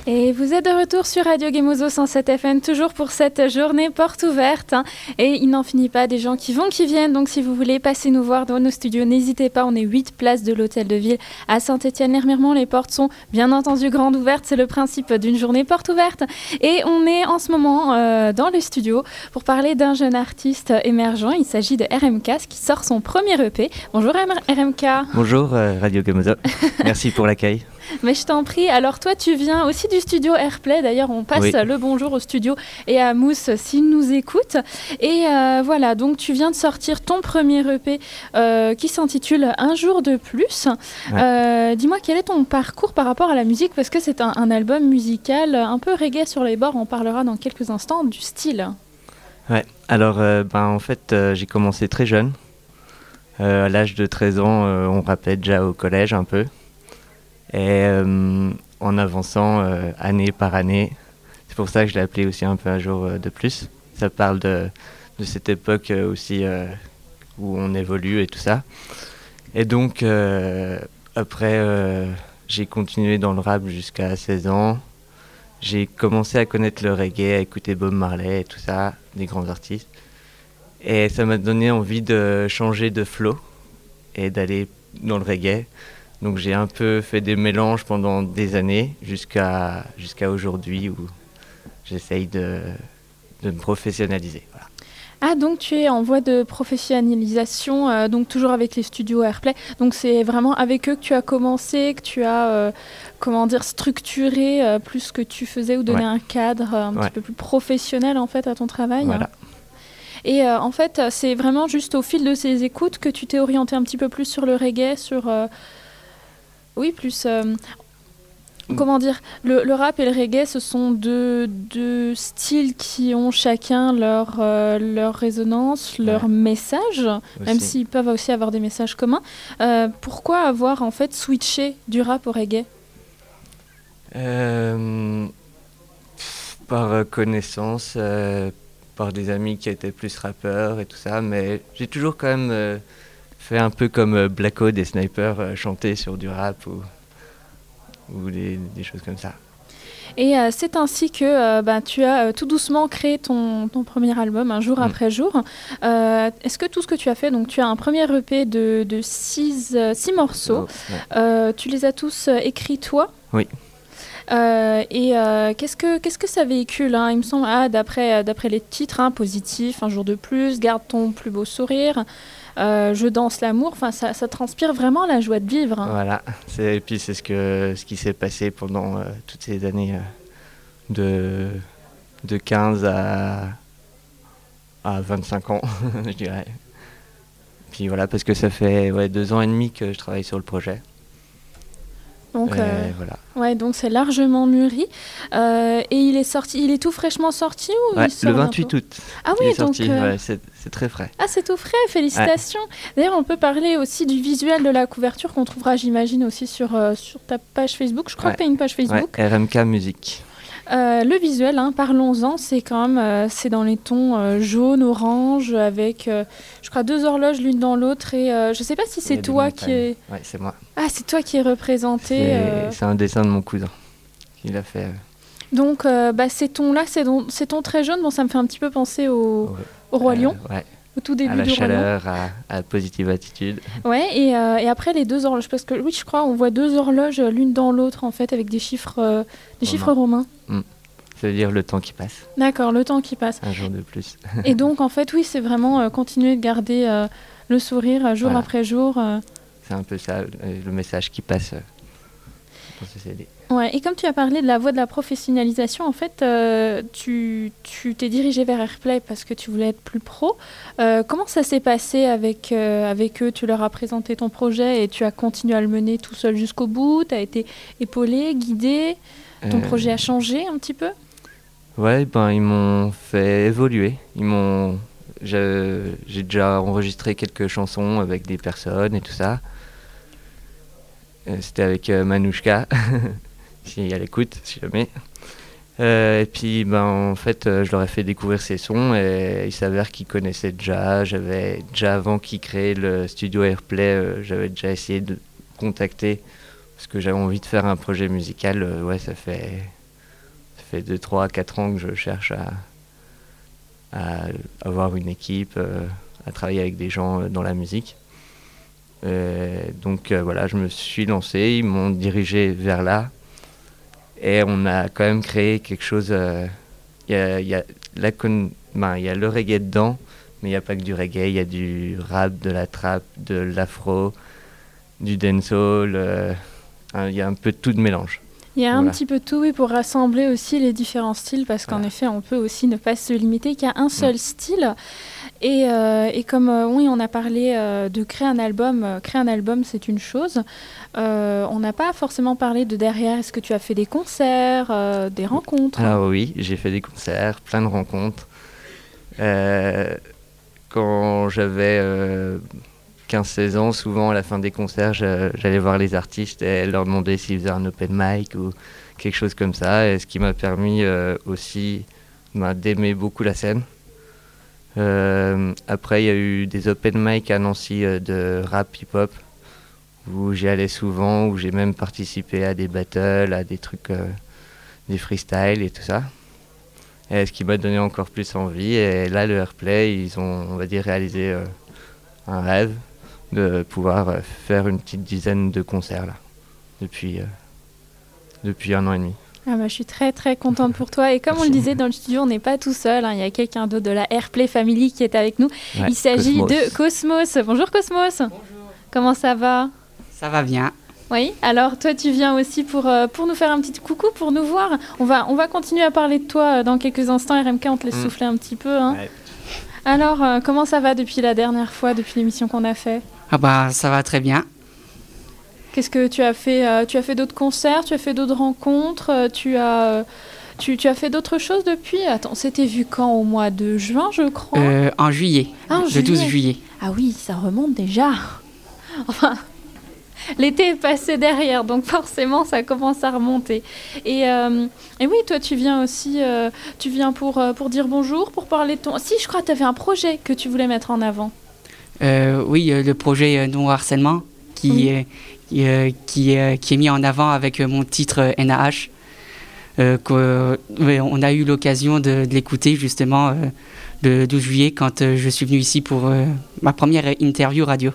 Et vous êtes de retour sur Radio Gemozo 107 FM, toujours pour cette journée porte ouverte. Et il n'en finit pas, des gens qui vont, qui viennent. Donc si vous voulez passer nous voir dans nos studios, n'hésitez pas. On est 8 places de l'Hôtel de Ville à Saint-Étienne-l'Hermiremont. Les portes sont bien entendu grandes ouvertes. C'est le principe d'une journée porte ouverte. Et on est en ce moment dans le studio pour parler d'un jeune artiste émergent. Il s'agit de RMK qui sort son premier EP. Bonjour RMK. Bonjour Radio Gemozo. Merci pour l'accueil. Mais je t'en prie. Alors toi, tu viens aussi du studio Airplay. D'ailleurs, on passe le bonjour au studio et à Mousse s'il nous écoute. Et voilà, donc tu viens de sortir ton premier EP qui s'intitule Un jour de plus. Ouais. Dis-moi, quel est ton parcours par rapport à la musique? Parce que c'est un album musical un peu reggae sur les bords. On parlera dans quelques instants du style. Ouais, alors en fait, j'ai commencé très jeune. À l'âge de 13 ans, on rappelait déjà au collège un peu. Et en avançant année par année, c'est pour ça que je l'ai appelé aussi un peu Un jour de plus. Ça parle de cette époque aussi où on évolue et tout ça. Et donc après, j'ai continué dans le rap jusqu'à 16 ans. J'ai commencé à connaître le reggae, à écouter Bob Marley et tout ça, des grands artistes. Et ça m'a donné envie de changer de flow et d'aller dans le reggae. Donc j'ai un peu fait des mélanges pendant des années jusqu'à aujourd'hui où j'essaye de me professionnaliser. Voilà. Ah, donc tu es en voie de professionnalisation, donc toujours avec les studios Airplay. Donc c'est vraiment avec eux que tu as commencé, que tu as structuré plus ce que tu faisais ou donné un cadre un petit peu plus professionnel en fait à ton travail. Voilà. Et en fait, c'est vraiment juste au fil de ces écoutes que tu t'es orienté un petit peu plus sur le reggae, sur... Oui, plus... comment dire, le rap et le reggae, ce sont deux styles qui ont chacun leur résonance, leur message, aussi. Même s'ils peuvent aussi avoir des messages communs. Pourquoi avoir en fait switché du rap au reggae ? Par connaissance, par des amis qui étaient plus rappeurs et tout ça, mais j'ai toujours quand même... fait un peu comme Blacko des Snipers, chanter sur du rap ou des choses comme ça. Et c'est ainsi que tu as tout doucement créé ton premier album, un jour après jour. Est-ce que tout ce que tu as fait, donc tu as un premier EP de 6 morceaux, tu les as tous écrits toi ? Oui. Qu'est-ce que ça véhicule hein ? Il me semble, d'après les titres, positif, Un jour de plus, Garde ton plus beau sourire, Je danse l'amour, enfin ça transpire vraiment la joie de vivre. Hein. Voilà, et puis c'est ce qui s'est passé pendant toutes ces années de 15 à 25 ans, je dirais. Puis voilà, parce que ça fait 2 ans et demi que je travaille sur le projet. Donc, voilà. Ouais, donc c'est largement mûri. Et il est tout fraîchement sorti ou il sort le 28 août. Ah oui, donc c'est très frais. Ah, c'est tout frais, félicitations. Ouais. D'ailleurs, on peut parler aussi du visuel de la couverture qu'on trouvera, j'imagine, aussi sur ta page Facebook. Je crois que tu as une page Facebook. Ouais, RMK Musique. Le visuel, parlons-en, c'est quand même c'est dans les tons jaune, orange, avec, je crois, 2 horloges l'une dans l'autre. Et je ne sais pas si c'est toi qui est... Oui, c'est moi. Ah, c'est toi qui es représenté. C'est un dessin de mon cousin qui l'a fait. Donc, ces tons-là, ces tons très jaunes, ça me fait un petit peu penser au Roi Lion. Ouais. Au tout début à la du chaleur, à la positive attitude. Ouais, et après les 2 horloges, parce que oui, je crois, on voit 2 horloges l'une dans l'autre, en fait, avec des chiffres romains. Ça veut dire le temps qui passe. D'accord, le temps qui passe. Un jour de plus. Et donc, en fait, oui, c'est vraiment continuer de garder le sourire jour après jour. C'est un peu ça, le message qui passe dans ce CD. Ouais, et comme tu as parlé de la voie de la professionnalisation, en fait, tu t'es dirigé vers Airplay parce que tu voulais être plus pro. Comment ça s'est passé avec eux ? Tu leur as présenté ton projet et tu as continué à le mener tout seul jusqu'au bout ? Tu as été épaulé, guidé ? Ton projet a changé un petit peu ? Ouais, ils m'ont fait évoluer. J'ai déjà enregistré quelques chansons avec des personnes et tout ça. C'était avec Manouchka. Si elle écoute, si jamais. Et puis, en fait, je leur ai fait découvrir ces sons et il s'avère qu'ils connaissaient déjà. J'avais déjà, avant qu'ils créaient le studio Airplay, j'avais déjà essayé de contacter parce que j'avais envie de faire un projet musical. Ça fait Ça fait 2, 3, 4 ans que je cherche à avoir une équipe, à travailler avec des gens dans la musique. Donc voilà, je me suis lancé, ils m'ont dirigé vers là. Et on a quand même créé quelque chose. Il y a le reggae dedans, mais il n'y a pas que du reggae. Il y a du rap, de la trap, de l'afro, du dancehall. Il y a un peu de tout de mélange. Il y a Voilà. un petit peu de tout, oui, pour rassembler aussi les différents styles, parce qu'en effet, on peut aussi ne pas se limiter qu'à un seul style. Et comme oui, on a parlé de créer un album. Créer un album, c'est une chose. On n'a pas forcément parlé de derrière. Est-ce que tu as fait des concerts, des rencontres? Alors oui, j'ai fait des concerts, plein de rencontres. Quand j'avais 15-16 ans, souvent à la fin des concerts, j'allais voir les artistes et leur demander s'ils faisaient un open mic ou quelque chose comme ça. Et ce qui m'a permis aussi d'aimer beaucoup la scène. Après, il y a eu des open mic à Nancy de rap hip-hop où j'y allais souvent, où j'ai même participé à des battles, à des trucs, des freestyles et tout ça. Et ce qui m'a donné encore plus envie. Et là, le Airplay, ils ont, on va dire, réalisé un rêve de pouvoir faire une petite dizaine de concerts là, depuis 1 an et demi. Ah bah, je suis très très contente pour toi. Et comme Merci. on le disait dans le studio, on n'est pas tout seul. Il y a quelqu'un d'autre de la Airplay Family qui est avec nous. Ouais, Il s'agit Cosmos. de Cosmos. Bonjour Cosmos. Bonjour. Comment ça va? Ça va bien. Oui, alors toi tu viens aussi pour nous faire un petit coucou, pour nous voir. On va continuer à parler de toi dans quelques instants. RMK, on te laisse souffler un petit peu. Hein. Ouais. Alors, comment ça va depuis la dernière fois, depuis l'émission qu'on a fait? Ah bah ça va très bien. Qu'est-ce que tu as fait? Tu as fait d'autres concerts, tu as fait d'autres rencontres, tu as fait d'autres choses depuis? Attends, c'était vu quand? Au mois de juin, je crois. En juillet. Ah, en le 12 juillet. juillet. Ah oui, ça remonte déjà. Enfin, l'été est passé derrière, donc forcément, ça commence à remonter. Et oui, toi, tu viens aussi, tu viens pour dire bonjour, pour parler de ton... Si, je crois que tu avais un projet que tu voulais mettre en avant. Oui, le projet Non Harcèlement qui est mis en avant avec mon titre NAH. On a eu l'occasion de l'écouter justement le 12 juillet quand je suis venu ici pour ma première interview radio.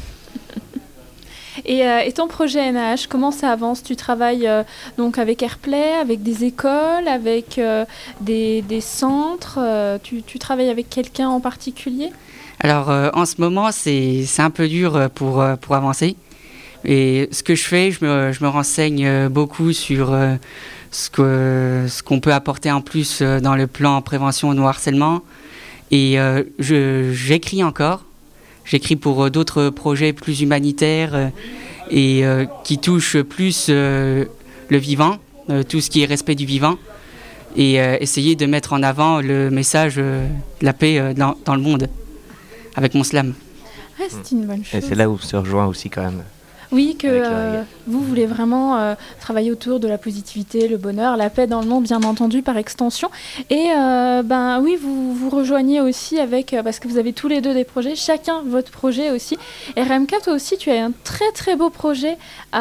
Et ton projet NAH, comment ça avance? Tu travailles donc avec Airplay, avec des écoles, avec des centres, tu travailles avec quelqu'un en particulier? Alors en ce moment c'est un peu dur pour avancer. Et ce que je fais, je me renseigne beaucoup sur ce qu'on peut apporter en plus dans le plan prévention au harcèlement. Et j'écris encore. J'écris pour d'autres projets plus humanitaires et qui touchent plus le vivant, tout ce qui est respect du vivant. Et essayer de mettre en avant le message de la paix dans le monde avec mon slam. Ah, c'est une bonne chose. Et c'est là où on se rejoint aussi quand même. Oui, que Avec le reggae. vous voulez vraiment travailler autour de la positivité, le bonheur, la paix dans le monde, bien entendu, par extension. Et ben oui, vous rejoignez aussi avec, parce que vous avez tous les deux des projets, chacun votre projet aussi. Et RMK, toi aussi, tu as un très très beau projet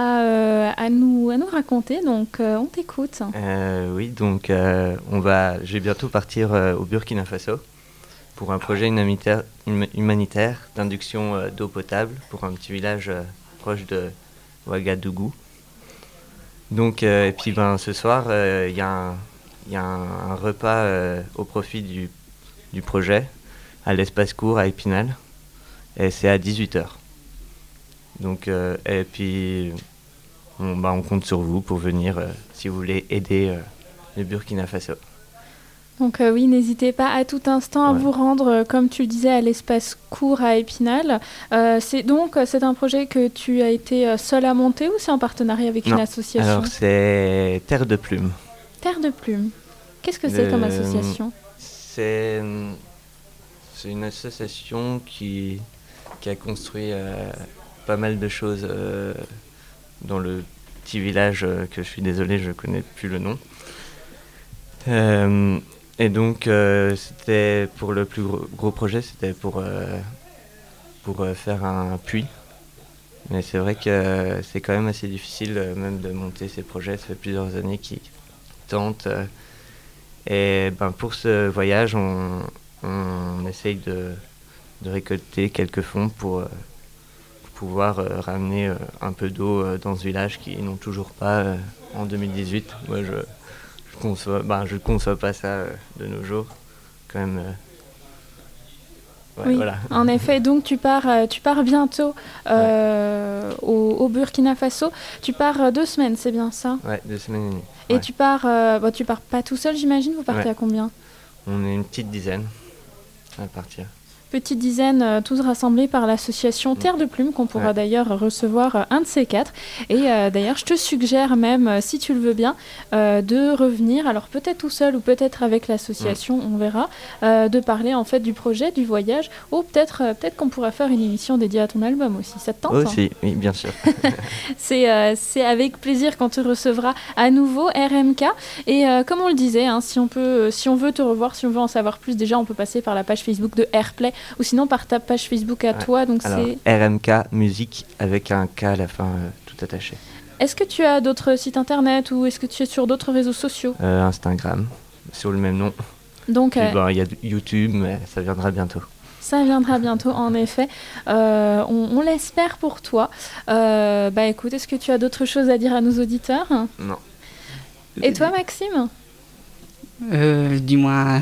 à nous raconter, donc on t'écoute. Oui, donc je vais bientôt partir au Burkina Faso pour un projet humanitaire d'induction d'eau potable pour un petit village proche de Ouagadougou. Donc, et puis ce soir, il y a un repas au profit du projet à l'espace court à Épinal, et c'est à 18h. Donc, et puis on compte sur vous pour venir si vous voulez aider le Burkina Faso. Donc oui, n'hésitez pas à tout instant à vous rendre, comme tu le disais, à l'espace court à Épinal. C'est un projet que tu as été seul à monter ou c'est en partenariat avec une association? Alors c'est Terre de Plume. Terre de Plume. Qu'est-ce que c'est comme association? C'est une association qui a construit pas mal de choses dans le petit village que je suis désolé, je connais plus le nom. Et donc, c'était pour le plus gros projet, c'était pour faire un puits. Mais c'est vrai que c'est quand même assez difficile même de monter ces projets. Ça fait plusieurs années tente. Et pour ce voyage, on essaye de récolter quelques fonds pour pouvoir ramener un peu d'eau dans ce village qui n'ont toujours pas en 2018. Moi, je conçois pas ça de nos jours. Quand même. Oui, voilà. En effet. Donc tu pars bientôt au Burkina Faso. Tu pars 2 semaines, c'est bien ça? Ouais, 2 semaines et demie. Et Ouais. tu pars pas tout seul, j'imagine. Vous partez Ouais. à combien? On est une petite dizaine à partir. Petite dizaine, tous rassemblés par l'association Terre de Plume, qu'on pourra d'ailleurs recevoir un de ces 4. Et d'ailleurs, je te suggère même, si tu le veux bien, de revenir, alors peut-être tout seul ou peut-être avec l'association, on verra, de parler en fait du projet, du voyage, ou peut-être qu'on pourra faire une émission dédiée à ton album aussi. Ça te tente? Aussi, oui, bien sûr. C'est avec plaisir qu'on te recevra à nouveau, RMK. Et comme on le disait, hein, si on veut te revoir, si on veut en savoir plus, déjà on peut passer par la page Facebook de Airplay ou sinon par ta page Facebook à toi. Donc alors, RMK Musique avec un K à la fin, tout attaché. Est-ce que tu as d'autres sites internet ou est-ce que tu es sur d'autres réseaux sociaux? Instagram, sur le même nom. Donc, il y a YouTube, mais ça viendra bientôt. Ça viendra bientôt, en effet. On l'espère pour toi. Écoute, est-ce que tu as d'autres choses à dire à nos auditeurs? Non. Et toi, Maxime? Du moins...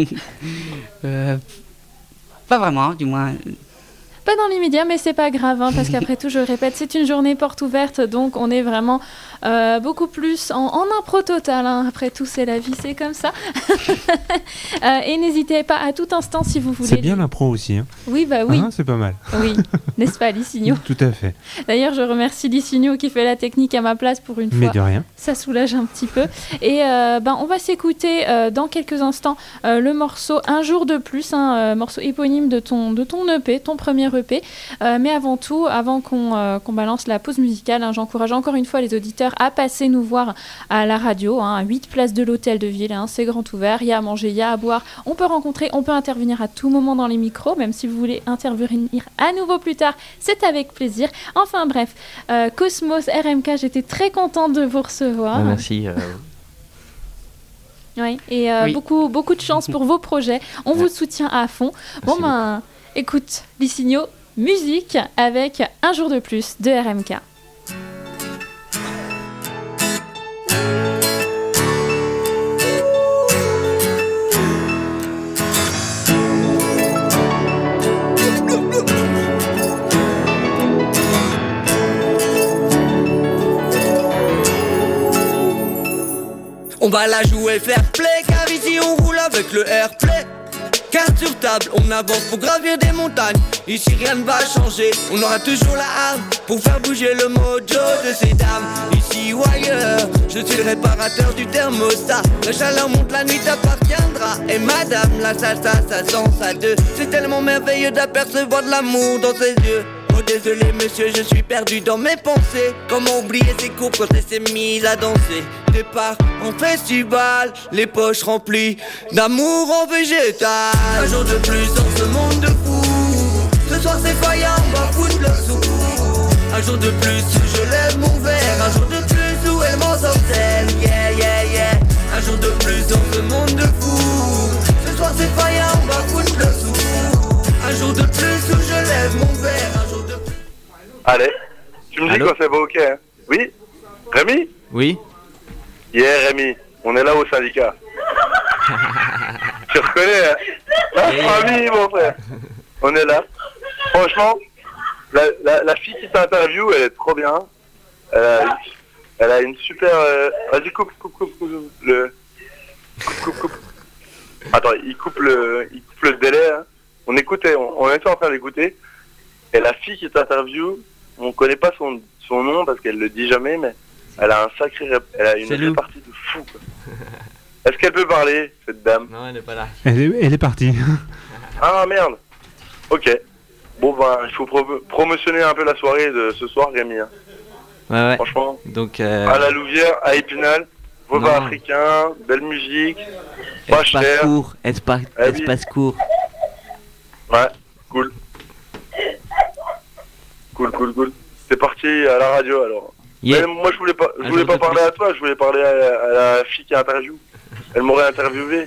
pas vraiment, du moins... Pas dans l'immédiat, mais c'est pas grave, hein, parce qu'après tout, je le répète, c'est une journée porte ouverte, donc on est vraiment beaucoup plus en impro total. Hein. Après tout, c'est la vie, c'est comme ça. Et n'hésitez pas à tout instant si vous voulez. C'est bien l'impro aussi. Hein. Oui, bah oui. Ah, c'est pas mal. Oui, n'est-ce pas, Licinio? Tout à fait. D'ailleurs, je remercie Licinio qui fait la technique à ma place pour une fois. Mais de rien. Ça soulage un petit peu. Et on va s'écouter dans quelques instants le morceau Un jour de plus, un morceau éponyme de ton EP, ton premier EP. Mais avant tout, avant qu'on balance la pause musicale, hein, j'encourage encore une fois les auditeurs à passer nous voir à la radio, hein, à 8 places de l'Hôtel de Ville. Hein, c'est grand ouvert, il y a à manger, il y a à boire. On peut rencontrer, on peut intervenir à tout moment dans les micros, même si vous voulez intervenir à nouveau plus tard, c'est avec plaisir. Enfin bref, Cosmos, RMK, j'étais très contente de vous recevoir. Merci. Oui, et Oui. beaucoup de chance pour vos projets. On vous soutient à fond. Merci Bon, écoute, Licinio, musique avec Un jour de plus de RMK. On va la jouer fair play, car ici on roule avec le airplay. Carte sur table, on avance pour gravir des montagnes. Ici rien ne va changer, on aura toujours la arme pour faire bouger le mojo de ces dames. Ici ou ailleurs, je suis le réparateur du thermostat. La chaleur monte, la nuit t'appartiendra. Et madame, la salsa, ça sent ça deux. C'est tellement merveilleux d'apercevoir de l'amour dans ses yeux. Oh désolé monsieur, je suis perdu dans mes pensées. Comment oublier ces cours quand elle s'est mise à danser. Départ en festival, les poches remplies d'amour en végétal. Un jour de plus dans ce monde de fous. Ce soir c'est faillant, on va foutre le sou. Un jour de plus où je lève mon verre. Un jour de plus où elle m'ensorcelle. Yeah, yeah, yeah. Un jour de plus dans ce monde de fous. Ce soir c'est faillant, on va foutre le sou. Un jour de plus où je lève mon verre. Un jour de plus. Allez, tu me dis Allô quand c'est pas ok, hein? Oui? Rémi? Oui. Yeah, Rémi, on est là au syndicat. Tu reconnais, hein? Rémi, mon frère. On est là. Franchement, la fille qui t'interviewe, elle est trop bien. Elle a une super... Vas-y, coupe le... Coupe. Attends, il coupe le délai, hein. On écoutait, on était en train d'écouter. Et la fille qui t'interviewe, on connaît pas son nom parce qu'elle le dit jamais, mais elle a elle a une répartie de fou, quoi. Est-ce qu'elle peut parler, cette dame? Non, elle n'est pas là. Elle est partie. Ah merde. Ok. Bon il faut promotionner un peu la soirée de ce soir, Rémi. Hein. Ouais. Franchement. Donc, À la Louvière, à Épinal, repas Non. africain, belle musique, pas espace cher. court, oui. espace court. Ouais, cool. Cool. C'est parti à la radio alors. Yeah. Mais moi, je voulais pas Un jour de parler plus. à toi, je voulais parler à la fille qui interviewe. Elle m'aurait interviewé.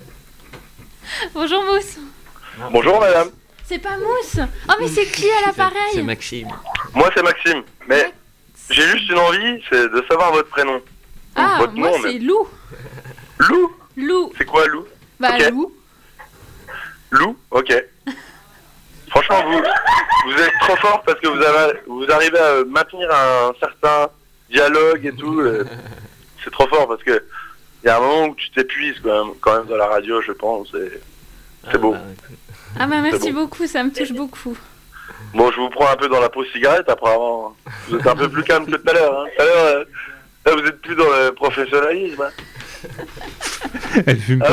Bonjour Mousse. Bonjour, madame. C'est pas Mousse. Oh mais c'est qui à C'est l'appareil? Maxime. Moi, c'est Maxime. Mais j'ai juste une envie, c'est de savoir votre prénom. Ah, Votre moi nom, c'est même. Lou. Lou? Lou. C'est quoi, Lou? Bah Ok. Lou. Lou? Ok. Franchement, vous êtes trop fort parce que vous arrivez à maintenir un certain dialogue et tout. C'est trop fort parce que il y a un moment où tu t'épuises quand même dans la radio, je pense. C'est beau. Ah bah merci C'est beaucoup, ça me touche beaucoup. Bon, je vous prends un peu dans la pause cigarette après avoir. Vous êtes un peu plus calme que tout à l'heure. Hein. Tout à l'heure, là, vous êtes plus dans le professionnalisme. Hein. Elle fume pas.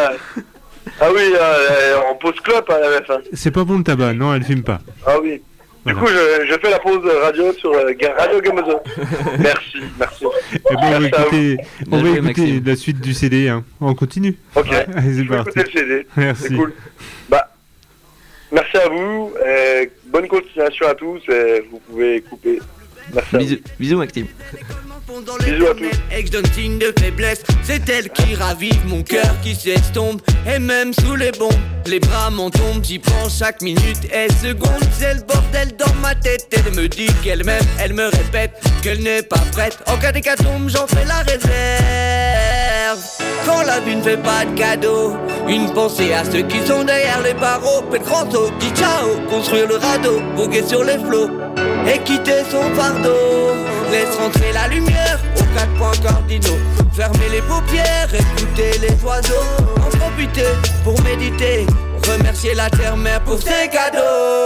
Ah oui, là, en pause clope à la MF. Hein. C'est pas bon le tabac, non, elle fume pas. Ah oui. Du Voilà. coup, je fais la pause radio sur Radio Gamozo. Merci. Et bon, on va Merci à écouter, Bien joué, Maxime. la suite du CD. Hein. On continue. Ok. Allez, c'est Je vais parti. écouter le CD. Merci. C'est cool. Bah, merci à vous. Bonne continuation à tous. Vous pouvez couper. Merci à vous. Bisous Maxime. Bisous à tous. Et que je donne signe de faiblesse, c'est elle qui ravive mon cœur qui s'estompe. Et même sous les bombes, les bras m'en tombent. J'y prends chaque minute et seconde. C'est le bordel dans ma tête. Elle me dit qu'elle m'aime, elle me répète qu'elle n'est pas prête. En cas d'hécatombe, j'en fais la réserve. Quand la vie ne fait pas de cadeau, une pensée à ceux qui sont derrière les barreaux. Fait le grand saut, dit ciao, construire le radeau, voguer sur les flots et quitter son fardeau. Laisse rentrer la lumière aux 4 points cardinaux. Fermer les paupières, écouter les oiseaux. En profiter pour méditer. Remercier la terre-mère pour ses cadeaux.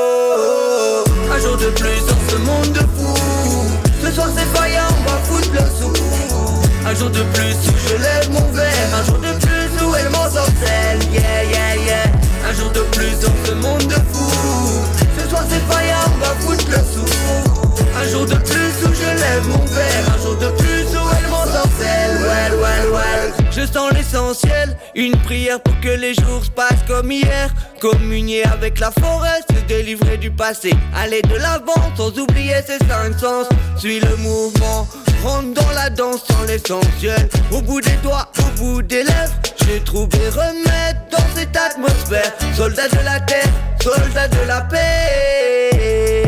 Un jour de plus dans ce monde de fous. Ce soir c'est faillant, on va foutre le sou. Un jour de plus où je lève mon verre. Un jour de plus où elle m'ensorcelle. Yeah, yeah, yeah. Un jour de plus dans ce monde de fous. Ce soir c'est faillant, on va foutre le sou. Un jour de plus où je lève mon verre. Un jour de plus où elle m'ensorcelle. Well. Je sens l'essentiel. Une prière pour que les jours se passent comme hier. Communier avec la forêt, se délivrer du passé. Aller de l'avant sans oublier ses 5 sens. Suis le mouvement, rentre dans la danse sans l'essentiel. Au bout des doigts, au bout des lèvres, j'ai trouvé remède dans cette atmosphère. Soldat de la terre, soldat de la paix.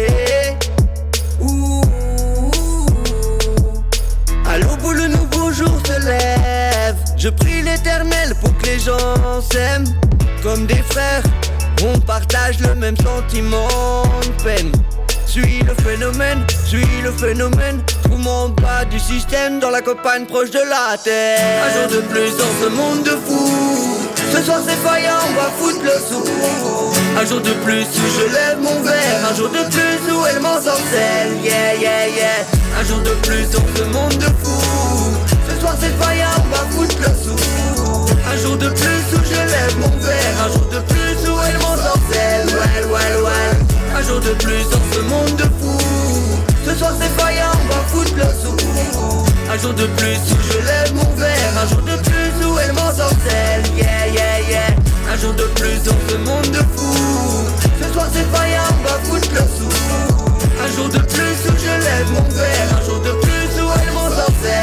À l'aube où le nouveau jour se lève, je prie l'éternel pour que les gens s'aiment. Comme des frères, on partage le même sentiment de peine. Suis le phénomène, trouve en bas du système, dans la campagne proche de la terre. Un jour de plus dans ce monde de fous. Ce soir c'est faillant, on va foutre le sou. Un jour de plus où je lève mon verre. Un jour de plus où elle m'ensorcelle. Yeah, yeah, yeah. Un jour de plus dans ce monde de fous. Ce soir c'est faillant, on va foutre le sou. Un jour de plus où je lève mon verre. Un jour de plus où elle m'ensorcelle. Well. Un jour de plus dans ce monde de fous. Ce soir c'est faillant, on va foutre le sou. Un jour de plus où je lève mon verre. Un jour de plus où elle m'ensorcelle. Yeah, yeah, yeah. Un jour de plus dans ce monde de fous. Ce soir c'est faillant, on va foutre le sou. Un jour de plus où je lève mon verre. Un jour de plus où elle m'ensorcelle.